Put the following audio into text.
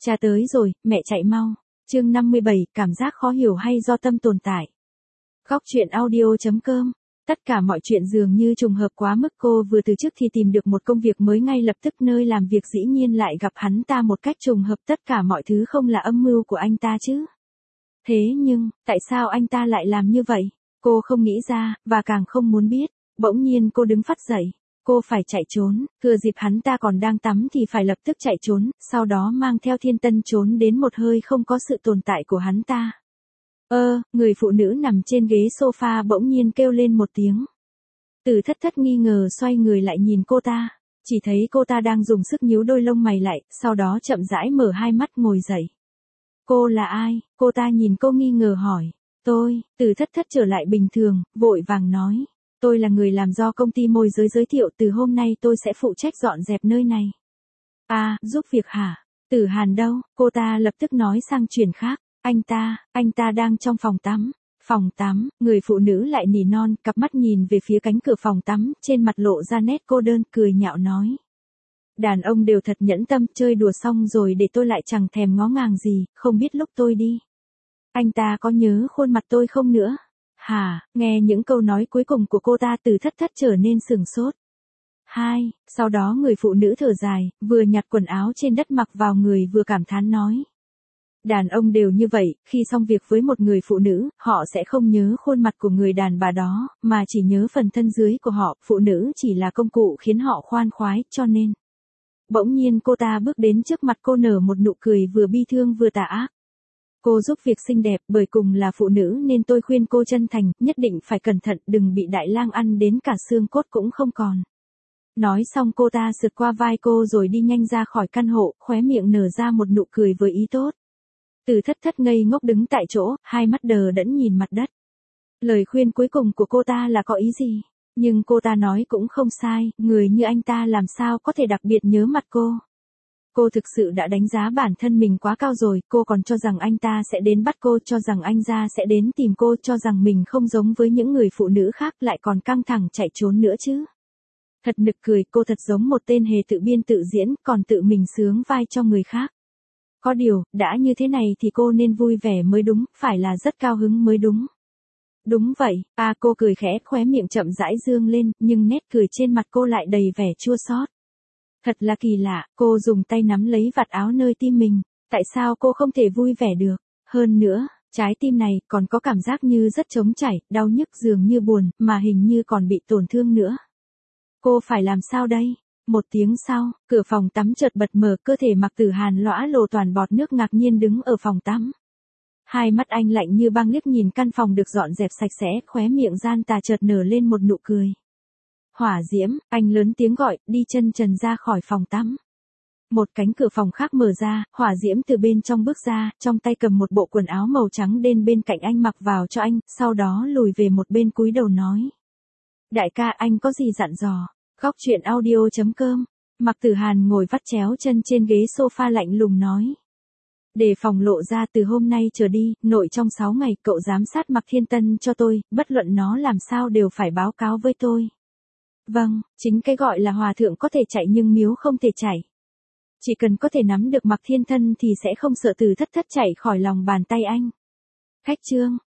Cha tới rồi, mẹ chạy mau. Chương 57, cảm giác khó hiểu hay do tâm tồn tại. Góc truyện audio.com. Tất cả mọi chuyện dường như trùng hợp quá mức, cô vừa từ trước thì tìm được một công việc mới ngay lập tức, nơi làm việc dĩ nhiên lại gặp hắn ta một cách trùng hợp, tất cả mọi thứ không là âm mưu của anh ta chứ. Thế nhưng, tại sao anh ta lại làm như vậy? Cô không nghĩ ra, và càng không muốn biết. Bỗng nhiên cô đứng phắt dậy. Cô phải chạy trốn, thừa dịp hắn ta còn đang tắm thì phải lập tức chạy trốn, sau đó mang theo Thiên Tân trốn đến một hơi không có sự tồn tại của hắn ta. Người phụ nữ nằm trên ghế sofa bỗng nhiên kêu lên một tiếng. Từ Thất Thất nghi ngờ xoay người lại nhìn cô ta, chỉ thấy cô ta đang dùng sức nhíu đôi lông mày lại, sau đó chậm rãi mở hai mắt ngồi dậy. Cô là ai? Cô ta nhìn cô nghi ngờ hỏi. Tôi, Từ Thất Thất trở lại bình thường, vội vàng nói. Tôi là người làm do công ty môi giới giới thiệu, từ hôm nay tôi sẽ phụ trách dọn dẹp nơi này. À, giúp việc hả? Tử Hàn đâu? Cô ta lập tức nói sang chuyện khác. Anh ta đang trong phòng tắm. Phòng tắm, người phụ nữ lại nỉ non, cặp mắt nhìn về phía cánh cửa phòng tắm, trên mặt lộ ra nét cô đơn, cười nhạo nói. Đàn ông đều thật nhẫn tâm, chơi đùa xong rồi để tôi lại chẳng thèm ngó ngàng gì, không biết lúc tôi đi. Anh ta có nhớ khuôn mặt tôi không nữa? Hả? Nghe những câu nói cuối cùng của cô ta, Từ Thất Thất trở nên sửng sốt. Sau đó người phụ nữ thở dài, vừa nhặt quần áo trên đất mặc vào người vừa cảm thán nói. Đàn ông đều như vậy, khi xong việc với một người phụ nữ, họ sẽ không nhớ khuôn mặt của người đàn bà đó, mà chỉ nhớ phần thân dưới của họ, phụ nữ chỉ là công cụ khiến họ khoan khoái, cho nên. Bỗng nhiên cô ta bước đến trước mặt cô, nở một nụ cười vừa bi thương vừa tà ác. Cô giúp việc xinh đẹp, bởi cùng là phụ nữ nên tôi khuyên cô chân thành, nhất định phải cẩn thận, đừng bị đại lang ăn đến cả xương cốt cũng không còn. Nói xong cô ta sượt qua vai cô rồi đi nhanh ra khỏi căn hộ, khóe miệng nở ra một nụ cười với ý tốt. Từ Thất Thất ngây ngốc đứng tại chỗ, hai mắt đờ đẫn nhìn mặt đất. Lời khuyên cuối cùng của cô ta là có ý gì? Nhưng cô ta nói cũng không sai, người như anh ta làm sao có thể đặc biệt nhớ mặt cô. Cô thực sự đã đánh giá bản thân mình quá cao rồi, cô còn cho rằng anh ta sẽ đến bắt cô, cho rằng anh ta sẽ đến tìm cô, cho rằng mình không giống với những người phụ nữ khác, lại còn căng thẳng chạy trốn nữa chứ. Thật nực cười, cô thật giống một tên hề tự biên tự diễn, còn tự mình sướng vai cho người khác. Có điều, đã như thế này thì cô nên vui vẻ mới đúng, phải là rất cao hứng mới đúng. Đúng vậy, cô cười khẽ, khóe miệng chậm rãi dương lên, nhưng nét cười trên mặt cô lại đầy vẻ chua xót. Thật là kỳ lạ, cô dùng tay nắm lấy vạt áo nơi tim mình, tại sao cô không thể vui vẻ được? Hơn nữa, trái tim này còn có cảm giác như rất trống trải, đau nhức, dường như buồn, mà hình như còn bị tổn thương nữa. Cô phải làm sao đây? Một tiếng sau, cửa phòng tắm chợt bật mở, cơ thể Mạc Tử Hàn lõa lồ toàn bọt nước ngạc nhiên đứng ở phòng tắm. Hai mắt anh lạnh như băng liếc nhìn căn phòng được dọn dẹp sạch sẽ, khóe miệng gian tà chợt nở lên một nụ cười. Hỏa Diễm, anh lớn tiếng gọi, đi chân trần ra khỏi phòng tắm. Một cánh cửa phòng khác mở ra, Hỏa Diễm từ bên trong bước ra, trong tay cầm một bộ quần áo màu trắng đen bên cạnh anh mặc vào cho anh, sau đó lùi về một bên cúi đầu nói. Đại ca, anh có gì dặn dò? Góc truyện audio.com. Mạc Tử Hàn ngồi vắt chéo chân trên ghế sofa lạnh lùng nói. Để phòng lộ ra, từ hôm nay trở đi, nội trong 6 ngày cậu giám sát Mạc Thiên Tân cho tôi, bất luận nó làm sao đều phải báo cáo với tôi. Vâng, chính cái gọi là hòa thượng có thể chạy nhưng miếu không thể chạy. Chỉ cần có thể nắm được Mạc Thiên Tân thì sẽ không sợ Từ Thất Thất chạy khỏi lòng bàn tay anh. Khách trương.